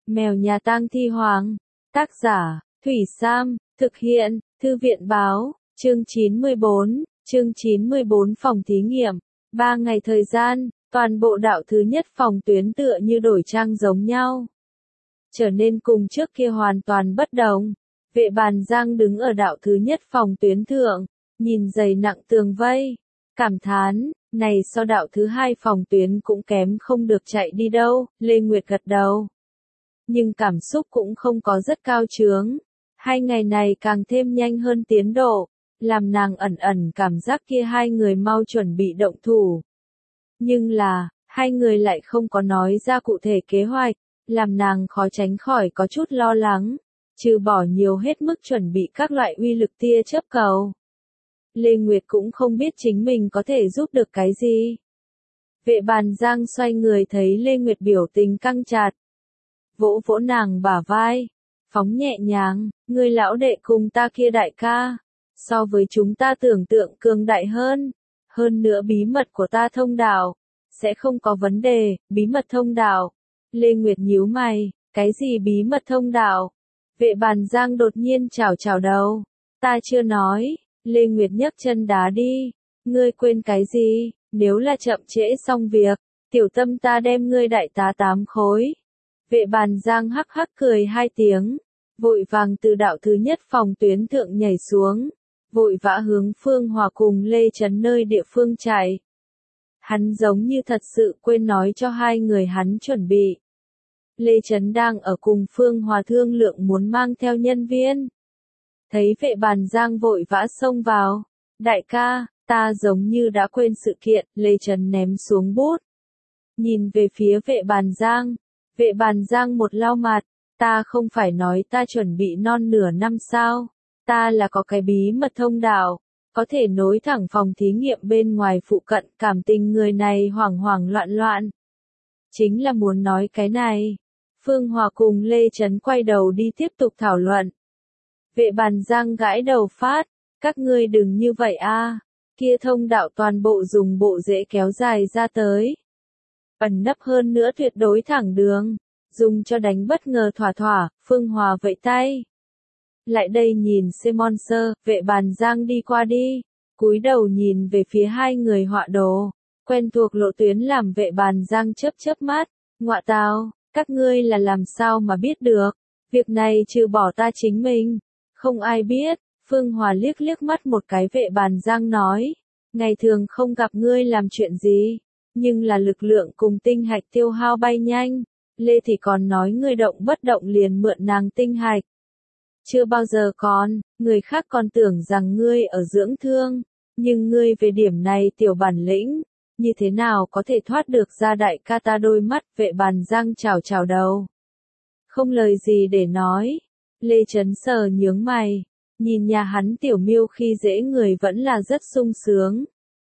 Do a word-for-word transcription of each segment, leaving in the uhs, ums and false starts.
Mèo nhà tang thi hoàng. Tác giả, Thủy Sam, thực hiện, Thư viện báo, chương chín mươi bốn, chương chín mươi bốn phòng thí nghiệm. Ba ngày thời gian, toàn bộ đạo thứ nhất phòng tuyến tựa như đổi trang giống nhau. Trở nên cùng trước kia hoàn toàn bất đồng. Vệ Bàn Giang đứng ở đạo thứ nhất phòng tuyến thượng, nhìn dày nặng tường vây, cảm thán, này so đạo thứ hai phòng tuyến cũng kém không được chạy đi đâu. Lê Nguyệt gật đầu. Nhưng cảm xúc cũng không có rất cao chướng. Hai ngày này càng thêm nhanh hơn tiến độ, làm nàng ẩn ẩn cảm giác kia hai người mau chuẩn bị động thủ. Nhưng là, hai người lại không có nói ra cụ thể kế hoạch, làm nàng khó tránh khỏi có chút lo lắng, trừ bỏ nhiều hết mức chuẩn bị các loại uy lực tia chớp cầu. Lê Nguyệt cũng không biết chính mình có thể giúp được cái gì. Vệ Bàn Giang xoay người thấy Lê Nguyệt biểu tình căng chặt. Vỗ vỗ nàng bả vai, phóng nhẹ nhàng, người lão đệ cùng ta kia đại ca, so với chúng ta tưởng tượng cường đại hơn, hơn nữa bí mật của ta thông đạo, sẽ không có vấn đề. Bí mật thông đạo. Lê Nguyệt nhíu mày, cái gì bí mật thông đạo? Vệ Bàn Giang đột nhiên chảo chảo đầu, ta chưa nói. Lê Nguyệt nhấc chân đá đi, ngươi quên cái gì, nếu là chậm trễ xong việc, tiểu tâm ta đem ngươi đại tá tám khối. Vệ Bàn Giang hắc hắc cười hai tiếng, vội vàng từ đạo thứ nhất phòng tuyến thượng nhảy xuống, vội vã hướng Phương Hòa cùng Lê Trấn nơi địa phương chạy. Hắn giống như thật sự quên nói cho hai người hắn chuẩn bị. Lê Trấn đang ở cùng Phương Hòa thương lượng muốn mang theo nhân viên. Thấy Vệ Bàn Giang vội vã xông vào, đại ca, ta giống như đã quên sự kiện. Lê Trấn ném xuống bút, nhìn về phía Vệ Bàn Giang. Vệ Bàn Giang một lau mặt, ta không phải nói ta chuẩn bị non nửa năm sao, ta là có cái bí mật thông đạo, có thể nối thẳng phòng thí nghiệm bên ngoài phụ cận. Cảm tình người này hoảng hoảng loạn loạn, chính là muốn nói cái này. Phương Hòa cùng Lê Trấn quay đầu đi tiếp tục thảo luận. Vệ Bàn Giang gãi đầu phát, các ngươi đừng như vậy a, kia thông đạo toàn bộ dùng bộ rễ kéo dài ra tới. Ẩn nấp hơn nữa tuyệt đối thẳng đường, dùng cho đánh bất ngờ thỏa thỏa. Phương Hòa vẫy tay. Lại đây nhìn xem monster. Vệ Bàn Giang đi qua đi, cúi đầu nhìn về phía hai người họa đồ, quen thuộc lộ tuyến làm Vệ Bàn Giang chớp chớp mắt, ngọa tào, các ngươi là làm sao mà biết được, việc này trừ bỏ ta chính mình, không ai biết. Phương Hòa liếc liếc mắt một cái Vệ Bàn Giang nói, ngày thường không gặp ngươi làm chuyện gì, nhưng là lực lượng cùng tinh hạch tiêu hao bay nhanh. Lê thì còn nói ngươi động bất động liền mượn nàng tinh hạch. Chưa bao giờ còn, người khác còn tưởng rằng ngươi ở dưỡng thương, nhưng ngươi về điểm này tiểu bản lĩnh, như thế nào có thể thoát được ra đại ca ta đôi mắt. Vệ Bàn Giang chào chào đầu, không lời gì để nói. Lê Trấn sờ nhướng mày, nhìn nhà hắn tiểu miêu khi dễ người vẫn là rất sung sướng.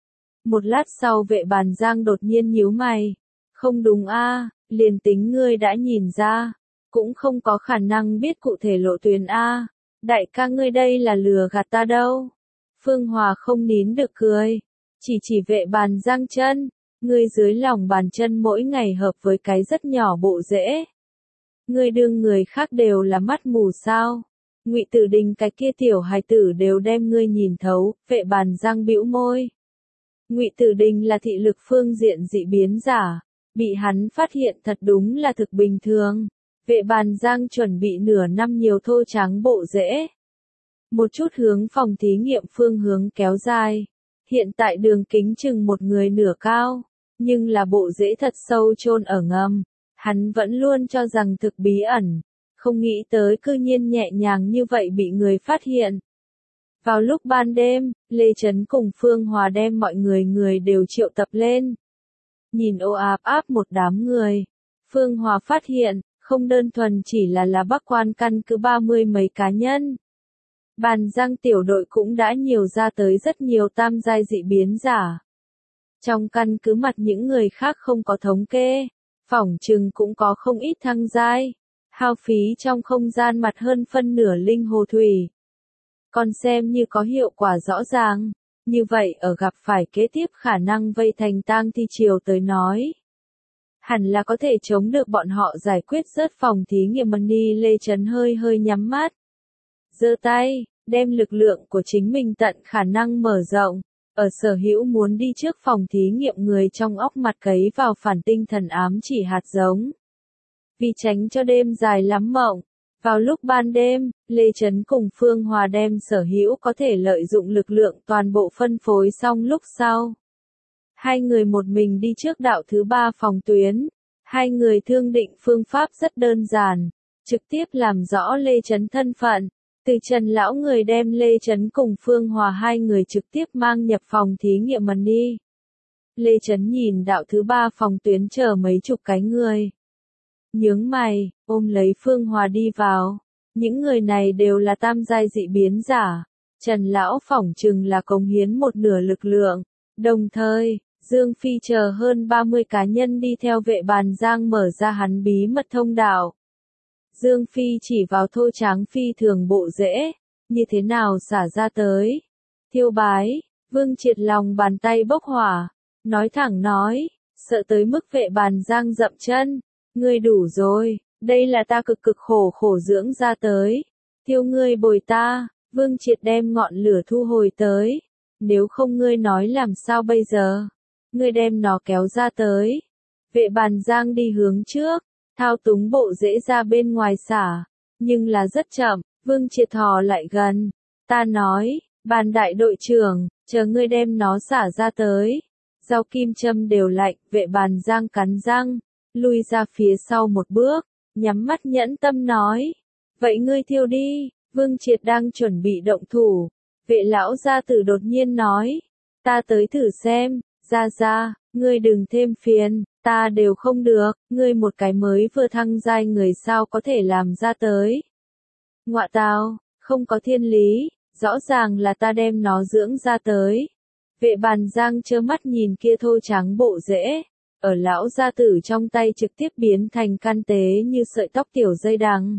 Một lát sau Vệ Bàn Giang đột nhiên nhíu mày, không đúng a, liền tính ngươi đã nhìn ra, cũng không có khả năng biết cụ thể lộ tuyến a. Đại ca ngươi đây là lừa gạt ta đâu. Phương Hòa không nín được cười, chỉ chỉ Vệ Bàn Giang chân, ngươi dưới lòng bàn chân mỗi ngày hợp với cái rất nhỏ bộ rễ. Ngươi đương người khác đều là mắt mù sao? Ngụy Tử Đình cái kia tiểu hài tử đều đem ngươi nhìn thấu. Vệ Bàn Giang bĩu môi. Ngụy Tử Đình là thị lực phương diện dị biến giả, bị hắn phát hiện thật đúng là thực bình thường. Vệ Bàn Giang chuẩn bị nửa năm nhiều thô trắng bộ rễ, một chút hướng phòng thí nghiệm phương hướng kéo dài. Hiện tại đường kính chừng một người nửa cao, nhưng là bộ rễ thật sâu chôn ở ngầm. Hắn vẫn luôn cho rằng thực bí ẩn, không nghĩ tới cư nhiên nhẹ nhàng như vậy bị người phát hiện. Vào lúc ban đêm, Lê Trấn cùng Phương Hòa đem mọi người người đều triệu tập lên. Nhìn ồ ạt áp một đám người, Phương Hòa phát hiện, không đơn thuần chỉ là là Bắc Quan căn cứ ba mươi mấy cá nhân. Bàn Giang tiểu đội cũng đã nhiều ra tới rất nhiều tam giai dị biến giả. Trong căn cứ mặt những người khác không có thống kê, phỏng chừng cũng có không ít thăng giai, hao phí trong không gian mặt hơn phân nửa linh hồ thủy. Còn xem như có hiệu quả rõ ràng, như vậy ở gặp phải kế tiếp khả năng vây thành tang thi triều tới nói. hẳn là có thể chống được bọn họ giải quyết rớt phòng thí nghiệm Money. Lê Trấn hơi hơi nhắm mắt, giơ tay, đem lực lượng của chính mình tận khả năng mở rộng. Ở Sở Hữu muốn đi trước phòng thí nghiệm người trong óc mặt cấy vào phản tinh thần ám chỉ hạt giống. Vì tránh cho đêm dài lắm mộng, vào lúc ban đêm, Lê Trấn cùng Phương Hòa đem Sở Hữu có thể lợi dụng lực lượng toàn bộ phân phối xong lúc sau. Hai người một mình đi trước đạo thứ ba phòng tuyến. Hai người thương định phương pháp rất đơn giản, trực tiếp làm rõ Lê Trấn thân phận. Từ Trần lão người đem Lê Trấn cùng Phương Hòa hai người trực tiếp mang nhập phòng thí nghiệm Money. Lê Trấn nhìn đạo thứ ba phòng tuyến chờ mấy chục cái người. Nhướng mày, ôm lấy Phương Hòa đi vào. Những người này đều là tam giai dị biến giả. Trần lão phỏng chừng là cống hiến một nửa lực lượng. Đồng thời, Dương Phi chờ hơn ba mươi cá nhân đi theo vệ bàn giang mở ra hắn bí mật thông đạo. Dương Phi chỉ vào Thô Tráng phi thường bộ dễ, như thế nào xả ra tới. Thiêu bái, Vương Triệt lòng bàn tay bốc hỏa, nói thẳng nói, sợ tới mức vệ bàn giang dậm chân, ngươi đủ rồi, đây là ta cực cực khổ khổ dưỡng ra tới, thiêu ngươi bồi ta. Vương Triệt đem ngọn lửa thu hồi tới, nếu không ngươi nói làm sao bây giờ, ngươi đem nó kéo ra tới. Vệ bàn giang đi hướng trước, thao túng bộ dễ ra bên ngoài xả, nhưng là rất chậm. Vương Triệt thò lại gần, ta nói, bàn đại đội trưởng, chờ ngươi đem nó xả ra tới. Dao kim châm đều lạnh, vệ bàn giang cắn răng, lui ra phía sau một bước, nhắm mắt nhẫn tâm nói, vậy ngươi thiêu đi. Vương Triệt đang chuẩn bị động thủ, vệ lão gia tử đột nhiên nói, ta tới thử xem. Ra ra, ngươi đừng thêm phiền, ta đều không được, ngươi một cái mới vừa thăng giai người sao có thể làm ra tới. Ngọa tào, không có thiên lý, rõ ràng là ta đem nó dưỡng ra tới. Vệ bàn giang trơ mắt nhìn kia Thô Tráng bộ rễ, ở lão gia tử trong tay trực tiếp biến thành can tế như sợi tóc tiểu dây đằng.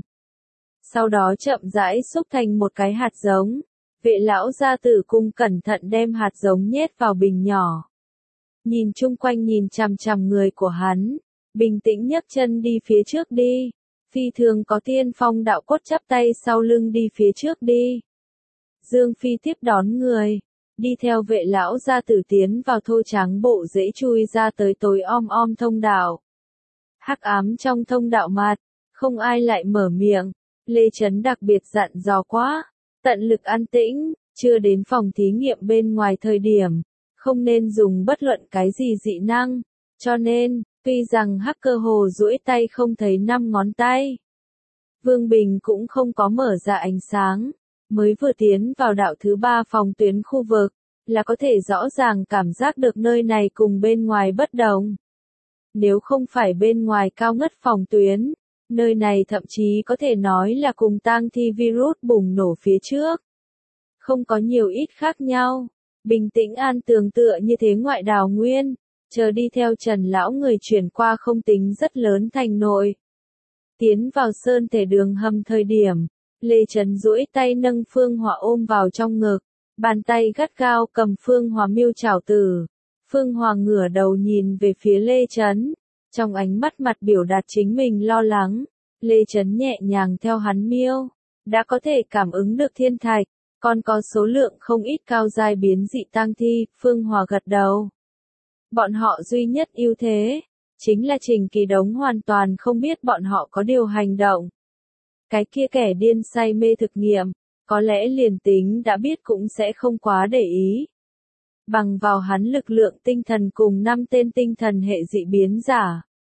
Sau đó chậm rãi xúc thành một cái hạt giống, vệ lão gia tử cung cẩn thận đem hạt giống nhét vào bình nhỏ. Nhìn chung quanh nhìn chằm chằm người của hắn, bình tĩnh nhấc chân đi phía trước đi, phi thường có tiên phong đạo cốt chắp tay sau lưng đi phía trước đi. Dương Phi tiếp đón người, đi theo vệ lão gia tử tiến vào Thô Tráng bộ dễ chui ra tới tối om om thông đạo. Hắc ám trong thông đạo mặt, không ai lại mở miệng, Lê Trấn đặc biệt dặn dò quá, tận lực an tĩnh, chưa đến phòng thí nghiệm bên ngoài thời điểm. Không nên dùng bất luận cái gì dị năng, cho nên, tuy rằng hacker hồ duỗi tay không thấy năm ngón tay. Vương Bình cũng không có mở ra ánh sáng, mới vừa tiến vào đạo thứ ba phòng tuyến khu vực, là có thể rõ ràng cảm giác được nơi này cùng bên ngoài bất đồng. Nếu không phải bên ngoài cao ngất phòng tuyến, nơi này thậm chí có thể nói là cùng tang thi virus bùng nổ phía trước. Không có nhiều ít khác nhau. Bình tĩnh an tường tựa như thế ngoại đào nguyên, chờ đi theo Trần lão người chuyển qua không tính rất lớn thành nội. Tiến vào sơn thể đường hầm thời điểm, Lê Trấn duỗi tay nâng Phương Hòa ôm vào trong ngực, bàn tay gắt gao cầm Phương Hòa miêu chảo tử. Phương Hòa ngửa đầu nhìn về phía Lê Trấn, trong ánh mắt mặt biểu đạt chính mình lo lắng. Lê Trấn nhẹ nhàng theo hắn miêu, đã có thể cảm ứng được thiên thạch. Còn có số lượng không ít cao giai biến dị tang thi. Phương Hòa gật đầu. Bọn họ duy nhất ưu thế, chính là Trình Kỳ Đống hoàn toàn không biết bọn họ có điều hành động. Cái kia kẻ điên say mê thực nghiệm, có lẽ liền tính đã biết cũng sẽ không quá để ý. Bằng vào hắn lực lượng tinh thần cùng năm tên tinh thần hệ dị biến giả.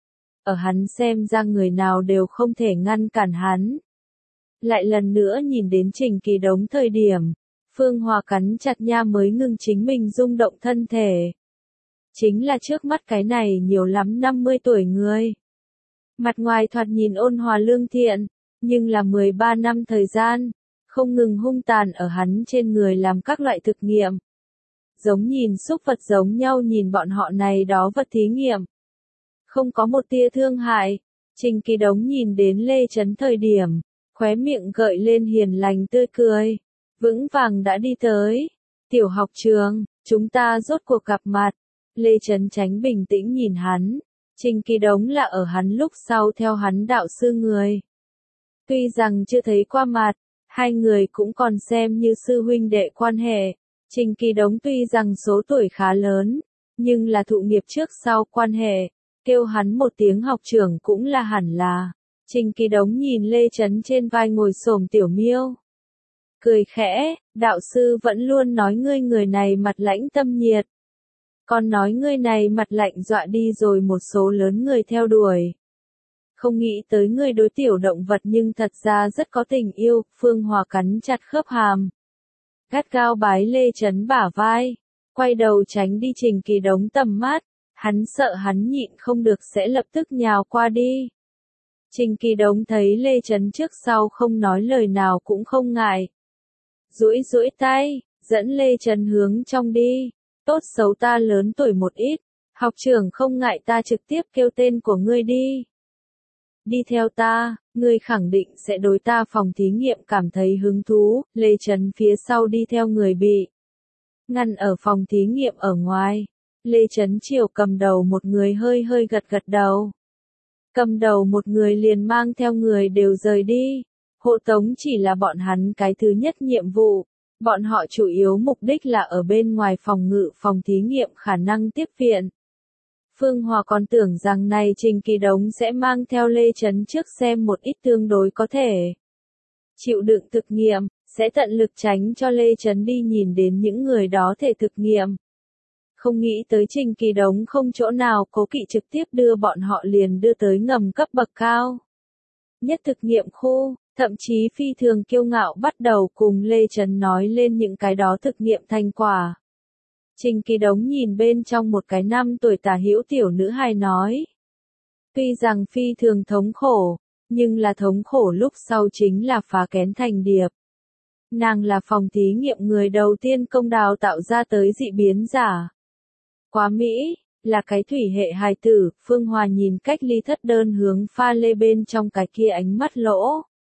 Ở hắn xem ra người nào đều không thể ngăn cản hắn. Lại lần nữa nhìn đến Trình Kỳ Đống thời điểm, Phương Hòa cắn chặt nha mới ngừng chính mình rung động thân thể. Chính là trước mắt cái này nhiều lắm năm mươi tuổi người. Mặt ngoài thoạt nhìn ôn hòa lương thiện, nhưng là mười ba năm thời gian, không ngừng hung tàn ở hắn trên người làm các loại thực nghiệm. Giống nhìn súc vật giống nhau nhìn bọn họ này đó vật thí nghiệm. Không có một tia thương hại, Trình Kỳ Đống nhìn đến Lê Trấn thời điểm. Khóe miệng gợi lên hiền lành tươi cười, vững vàng đã đi tới. Tiểu học trường, chúng ta rốt cuộc gặp mặt. Lê Trấn Chánh bình tĩnh nhìn hắn, Trình Kỳ Đống là ở hắn lúc sau theo hắn đạo sư người. Tuy rằng chưa thấy qua mặt, hai người cũng còn xem như sư huynh đệ quan hệ. Trình Kỳ Đống tuy rằng số tuổi khá lớn, nhưng là thụ nghiệp trước sau quan hệ, kêu hắn một tiếng học trưởng cũng là hẳn là. Trình Kỳ Đống nhìn Lê Chấn trên vai ngồi xổm tiểu miêu. Cười khẽ, đạo sư vẫn luôn nói ngươi người này mặt lãnh tâm nhiệt. Còn nói ngươi này mặt lạnh dọa đi rồi một số lớn người theo đuổi. Không nghĩ tới ngươi đối tiểu động vật nhưng thật ra rất có tình yêu, Phương Hòa cắn chặt khớp hàm. Gắt gao bái Lê Chấn bả vai, quay đầu tránh đi Trình Kỳ Đống tầm mắt, hắn sợ hắn nhịn không được sẽ lập tức nhào qua đi. Trình Kỳ Đống thấy Lê Chấn trước sau không nói lời nào cũng không ngại. Duỗi duỗi tay, dẫn Lê Chấn hướng trong đi, tốt xấu ta lớn tuổi một ít, học trưởng không ngại ta trực tiếp kêu tên của ngươi đi. Đi theo ta, ngươi khẳng định sẽ đối ta phòng thí nghiệm cảm thấy hứng thú, Lê Chấn phía sau đi theo người bị ngăn ở phòng thí nghiệm ở ngoài. Lê Chấn chiều cầm đầu một người hơi hơi gật gật đầu. Cầm đầu một người liền mang theo người đều rời đi. Hộ tống chỉ là bọn hắn cái thứ nhất nhiệm vụ. Bọn họ chủ yếu mục đích là ở bên ngoài phòng ngự phòng thí nghiệm khả năng tiếp viện. Phương Hòa còn tưởng rằng này Trình Kỳ Đống sẽ mang theo Lê Chấn trước xem một ít tương đối có thể chịu đựng thực nghiệm, sẽ tận lực tránh cho Lê Chấn đi nhìn đến những người đó thể thực nghiệm. Không nghĩ tới Trình Kỳ Đống không chỗ nào cố kỵ trực tiếp đưa bọn họ liền đưa tới ngầm cấp bậc cao. Nhất thực nghiệm khu, thậm chí phi thường kiêu ngạo bắt đầu cùng Lê Chấn nói lên những cái đó thực nghiệm thành quả. Trình Kỳ Đống nhìn bên trong một cái năm tuổi tả hữu tiểu nữ hài nói. Tuy rằng phi thường thống khổ, nhưng là thống khổ lúc sau chính là phá kén thành điệp. Nàng là phòng thí nghiệm người đầu tiên công đào tạo ra tới dị biến giả. Quá Mỹ, là cái thủy hệ hài tử, Phương Hòa nhìn cách ly thất đơn hướng pha lê bên trong cái kia ánh mắt lỗ.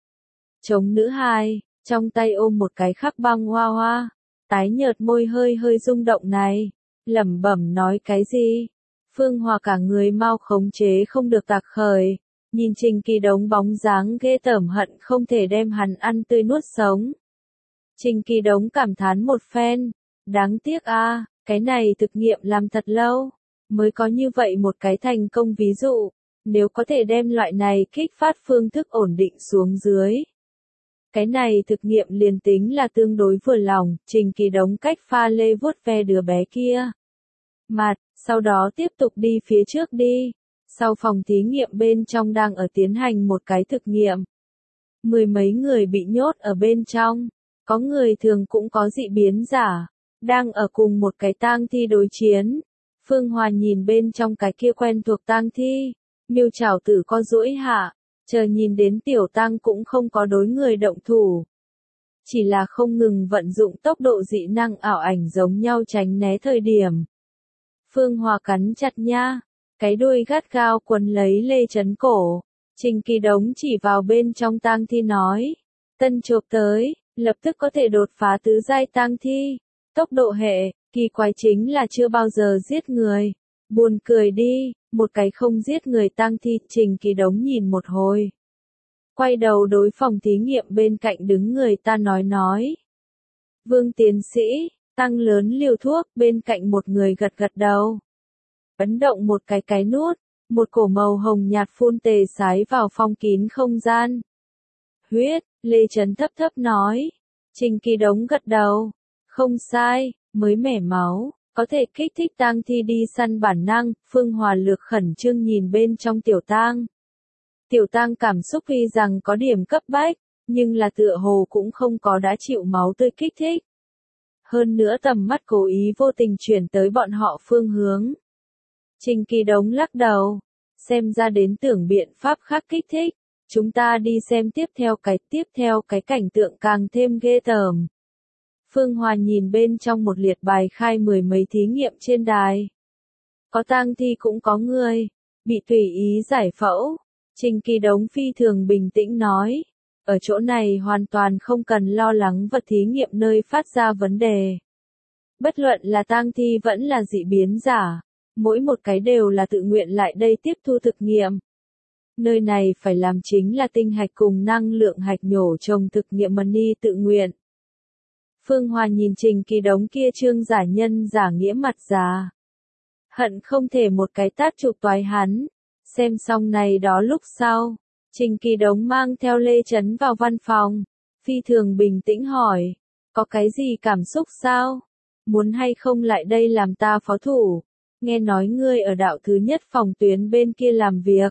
Chống nữ hài, trong tay ôm một cái khắc băng hoa hoa, tái nhợt môi hơi hơi rung động này, lẩm bẩm nói cái gì. Phương Hòa cả người mau khống chế không được tạc khởi, nhìn Trình Kỳ Đống bóng dáng ghê tởm hận không thể đem hắn ăn tươi nuốt sống. Trình Kỳ Đống cảm thán một phen, đáng tiếc a, cái này thực nghiệm làm thật lâu, mới có như vậy một cái thành công ví dụ, nếu có thể đem loại này kích phát phương thức ổn định xuống dưới. Cái này thực nghiệm liền tính là tương đối vừa lòng, Trình Kỳ Đống cách pha lê vuốt ve đứa bé kia. Mặt, sau đó tiếp tục đi phía trước đi, sau phòng thí nghiệm bên trong đang ở tiến hành một cái thực nghiệm. Mười mấy người bị nhốt ở bên trong, có người thường cũng có dị biến giả, đang ở cùng một cái tang thi đối chiến. Phương Hòa nhìn bên trong cái kia quen thuộc tang thi, miêu chảo tử co duỗi hạ, chờ nhìn đến tiểu tang cũng không có đối người động thủ. Chỉ là không ngừng vận dụng tốc độ dị năng ảo ảnh giống nhau tránh né thời điểm. Phương Hòa cắn chặt nha, cái đuôi gắt gao quấn lấy Lê Chấn cổ. Trình Kỳ Đống chỉ vào bên trong tang thi nói, tân chộp tới, lập tức có thể đột phá tứ giai tang thi. Tốc độ hệ, kỳ quái chính là chưa bao giờ giết người. Buồn cười đi, một cái không giết người tang thi. Trình Kỳ Đống nhìn một hồi, quay đầu đối phòng thí nghiệm bên cạnh đứng người ta nói nói. Vương tiến sĩ, tăng lớn liều thuốc, bên cạnh một người gật gật đầu. Ấn động một cái cái nút, một cổ màu hồng nhạt phun tề sái vào phong kín không gian. Huyết, Lê Chấn thấp thấp nói. Trình Kỳ Đống gật đầu. Không sai, mới mẻ máu, có thể kích thích tang thi đi săn bản năng. Phương Hòa lược khẩn trương nhìn bên trong tiểu tang. Tiểu tang cảm xúc vì rằng có điểm cấp bách, nhưng là tựa hồ cũng không có đã chịu máu tươi kích thích. Hơn nữa tầm mắt cố ý vô tình chuyển tới bọn họ phương hướng. Trình Kỳ Đống lắc đầu, xem ra đến tưởng biện pháp khác kích thích. Chúng ta đi xem tiếp theo cái tiếp theo cái cảnh tượng càng thêm ghê tởm. Phương Hòa nhìn bên trong một liệt bài khai mười mấy thí nghiệm trên đài. Có tang thi cũng có người, bị tùy ý giải phẫu. Trình Kỳ Đống phi thường bình tĩnh nói, ở chỗ này hoàn toàn không cần lo lắng vật thí nghiệm nơi phát ra vấn đề. Bất luận là tang thi vẫn là dị biến giả, mỗi một cái đều là tự nguyện lại đây tiếp thu thực nghiệm. Nơi này phải làm chính là tinh hạch cùng năng lượng hạch nhổ trồng thực nghiệm money tự nguyện. Phương Hòa nhìn Trình Kỳ Đống kia trương giả nhân giả nghĩa mặt già. Hận không thể một cái tát chụp toái hắn. Xem xong này đó lúc sau, Trình Kỳ Đống mang theo Lê Chấn vào văn phòng. Phi thường bình tĩnh hỏi, có cái gì cảm xúc sao? Muốn hay không lại đây làm ta phó thủ? Nghe nói ngươi ở đạo thứ nhất phòng tuyến bên kia làm việc.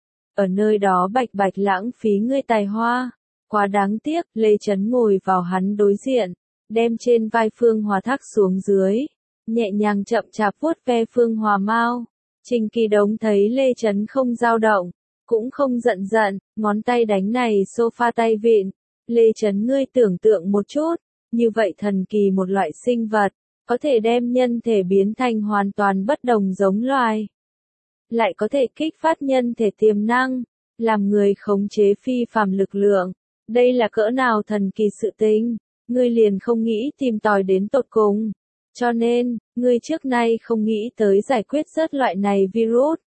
Ở nơi đó bạch bạch lãng phí ngươi tài hoa. Quá đáng tiếc, Lê Chấn ngồi vào hắn đối diện, đem trên vai Phương Hòa thác xuống dưới, nhẹ nhàng chậm chạp vuốt ve Phương Hòa mau. Trình Kỳ Đống thấy Lê Chấn không dao động, cũng không giận giận, ngón tay đánh này sofa tay vịn. Lê Chấn ngươi tưởng tượng một chút, như vậy thần kỳ một loại sinh vật, có thể đem nhân thể biến thành hoàn toàn bất đồng giống loài. Lại có thể kích phát nhân thể tiềm năng, làm người khống chế phi phàm lực lượng. Đây là cỡ nào thần kỳ sự tình, ngươi liền không nghĩ tìm tòi đến tột cùng. Cho nên, ngươi trước nay không nghĩ tới giải quyết rớt loại này virus.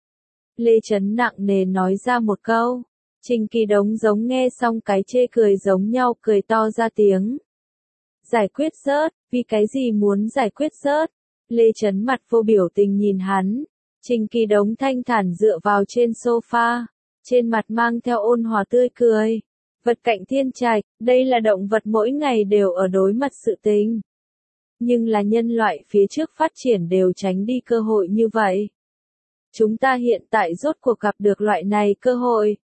Lê Chấn nặng nề nói ra một câu. Trình Kỳ Đống giống nghe xong cái chê cười giống nhau cười to ra tiếng. Giải quyết rớt, vì cái gì muốn giải quyết rớt? Lê Chấn mặt vô biểu tình nhìn hắn. Trình Kỳ Đống thanh thản dựa vào trên sofa, trên mặt mang theo ôn hòa tươi cười. Vật cạnh thiên trạch, đây là động vật mỗi ngày đều ở đối mặt sự tình. Nhưng là nhân loại phía trước phát triển đều tránh đi cơ hội như vậy. Chúng ta hiện tại rốt cuộc gặp được loại này cơ hội.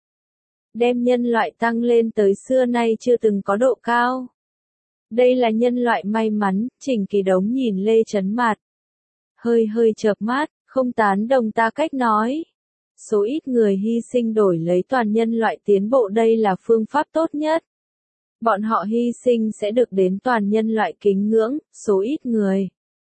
Đem nhân loại tăng lên tới xưa nay chưa từng có độ cao. Đây là nhân loại may mắn, Trình Kỳ Đống nhìn Lê Chấn mặt. Hơi hơi chợp mắt, không tán đồng ta cách nói. Số ít người hy sinh đổi lấy toàn nhân loại tiến bộ đây là phương pháp tốt nhất. Bọn họ hy sinh sẽ được đến toàn nhân loại kính ngưỡng, số ít người.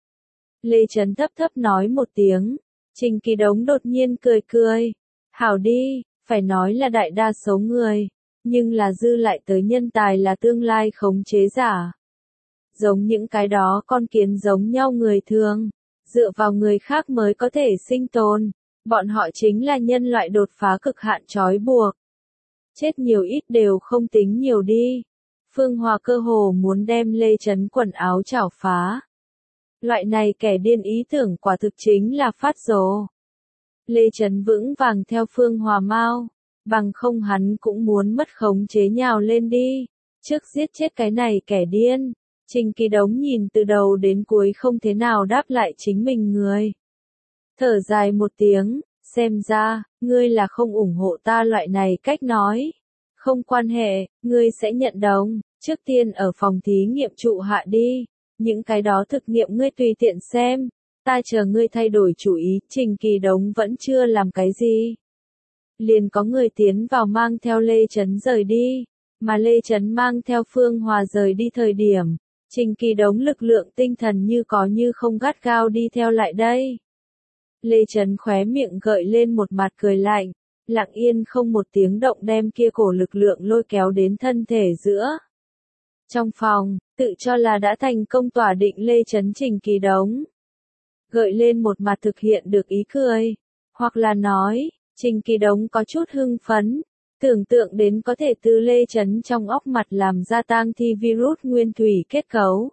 Lê Chấn thấp thấp nói một tiếng. Trình Kỳ Đống đột nhiên cười cười. Hảo đi, phải nói là đại đa số người. Nhưng là dư lại tới nhân tài là tương lai khống chế giả. Giống những cái đó con kiến giống nhau người thường. Dựa vào người khác mới có thể sinh tồn. Bọn họ chính là nhân loại đột phá cực hạn trói buộc. Chết nhiều ít đều không tính nhiều đi. Phương Hòa cơ hồ muốn đem Lê Chấn quần áo chảo phá. Loại này kẻ điên ý tưởng quả thực chính là phát rồ. Lê Chấn vững vàng theo Phương Hòa mau. Bằng không hắn cũng muốn mất khống chế nhào lên đi. Trước giết chết cái này kẻ điên. Trình Kỳ Đống nhìn từ đầu đến cuối không thế nào đáp lại chính mình người. Thở dài một tiếng, xem ra, ngươi là không ủng hộ ta loại này cách nói. Không quan hệ, ngươi sẽ nhận đồng, trước tiên ở phòng thí nghiệm trụ hạ đi. Những cái đó thực nghiệm ngươi tùy tiện xem. Ta chờ ngươi thay đổi chủ ý, Trình Kỳ Đống vẫn chưa làm cái gì. Liền có người tiến vào mang theo Lê Chấn rời đi. Mà Lê Chấn mang theo Phương Hòa rời đi thời điểm. Trình Kỳ Đống lực lượng tinh thần như có như không gắt gao đi theo lại đây. Lê Chấn khóe miệng gợi lên một mặt cười lạnh, lặng yên không một tiếng động đem kia cổ lực lượng lôi kéo đến thân thể giữa. Trong phòng, tự cho là đã thành công tỏa định Lê Chấn Trình Kỳ Đống. Gợi lên một mặt thực hiện được ý cười, hoặc là nói, Trình Kỳ Đống có chút hưng phấn, tưởng tượng đến có thể từ Lê Chấn trong óc mặt làm ra tang thi virus nguyên thủy kết cấu.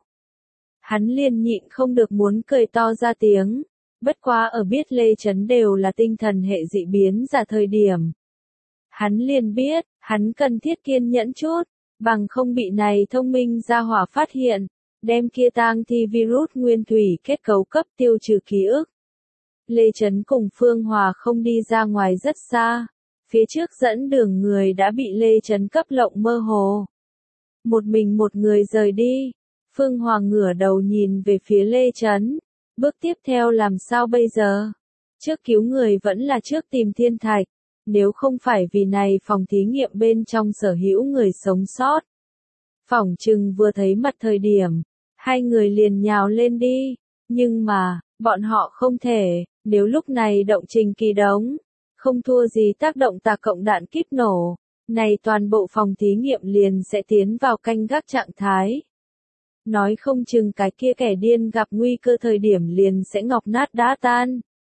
Hắn liền nhịn không được muốn cười to ra tiếng. Bất quá ở biết Lê Chấn đều là tinh thần hệ dị biến giả thời điểm. Hắn liền biết, hắn cần thiết kiên nhẫn chút, bằng không bị này thông minh ra hỏa phát hiện, đem kia tang thi virus nguyên thủy kết cấu cấp tiêu trừ ký ức. Lê Chấn cùng Phương Hòa không đi ra ngoài rất xa, phía trước dẫn đường người đã bị Lê Chấn cấp lộng mơ hồ. Một mình một người rời đi, Phương Hòa ngửa đầu nhìn về phía Lê Chấn. Bước tiếp theo làm sao bây giờ? Trước cứu người vẫn là trước tìm thiên thạch. Nếu không phải vì này phòng thí nghiệm bên trong sở hữu người sống sót. Phỏng chừng vừa thấy mặt thời điểm. Hai người liền nhào lên đi. Nhưng mà, bọn họ không thể. Nếu lúc này động Trình Kỳ Đống. Không thua gì tác động tà cộng đạn kíp nổ. Này toàn bộ phòng thí nghiệm liền sẽ tiến vào canh gác trạng thái. Nói không chừng cái kia kẻ điên gặp nguy cơ thời điểm liền sẽ ngọc nát đá tan.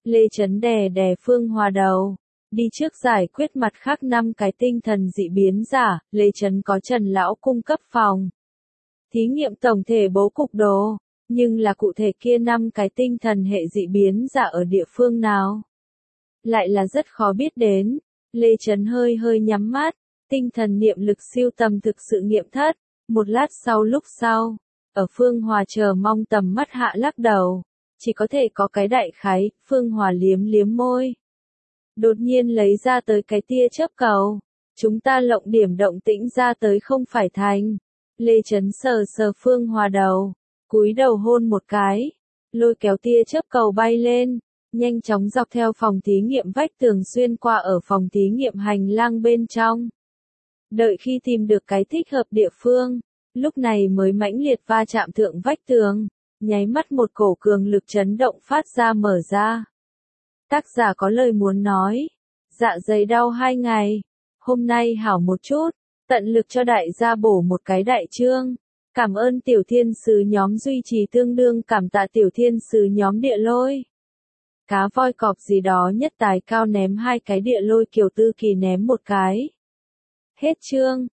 Lê Chấn đè đè Phương Hòa đầu. Đi trước giải quyết mặt khác năm cái tinh thần dị biến giả, Lê Chấn có Trần Lão cung cấp phòng. Thí nghiệm tổng thể bố cục đồ, nhưng là cụ thể kia năm cái tinh thần hệ dị biến giả ở địa phương nào? Lại là rất khó biết đến. Lê Chấn hơi hơi nhắm mắt, tinh thần niệm lực siêu tầm thực sự nghiệm thất. Một lát sau lúc sau, ở Phương Hòa chờ mong tầm mắt hạ lắc đầu. Chỉ có thể có cái đại khái, Phương Hòa liếm liếm môi. Đột nhiên lấy ra tới cái tia chớp cầu. Chúng ta lộng điểm động tĩnh ra tới không phải thành. Lê Chấn sờ sờ Phương Hòa đầu, cúi đầu hôn một cái, lôi kéo tia chớp cầu bay lên, nhanh chóng dọc theo phòng thí nghiệm vách tường xuyên qua ở phòng thí nghiệm hành lang bên trong. Đợi khi tìm được cái thích hợp địa phương, lúc này mới mãnh liệt va chạm thượng vách tường, nháy mắt một cổ cường lực chấn động phát ra mở ra. Tác giả có lời muốn nói, dạ dày đau hai ngày, hôm nay hảo một chút, tận lực cho đại gia bổ một cái đại chương. Cảm ơn tiểu thiên sứ nhóm duy trì tương đương cảm tạ tiểu thiên sứ nhóm địa lôi. Cá voi cọp gì đó nhất tài cao ném hai cái địa lôi Kiều Tư Kỳ ném một cái. Hết chương.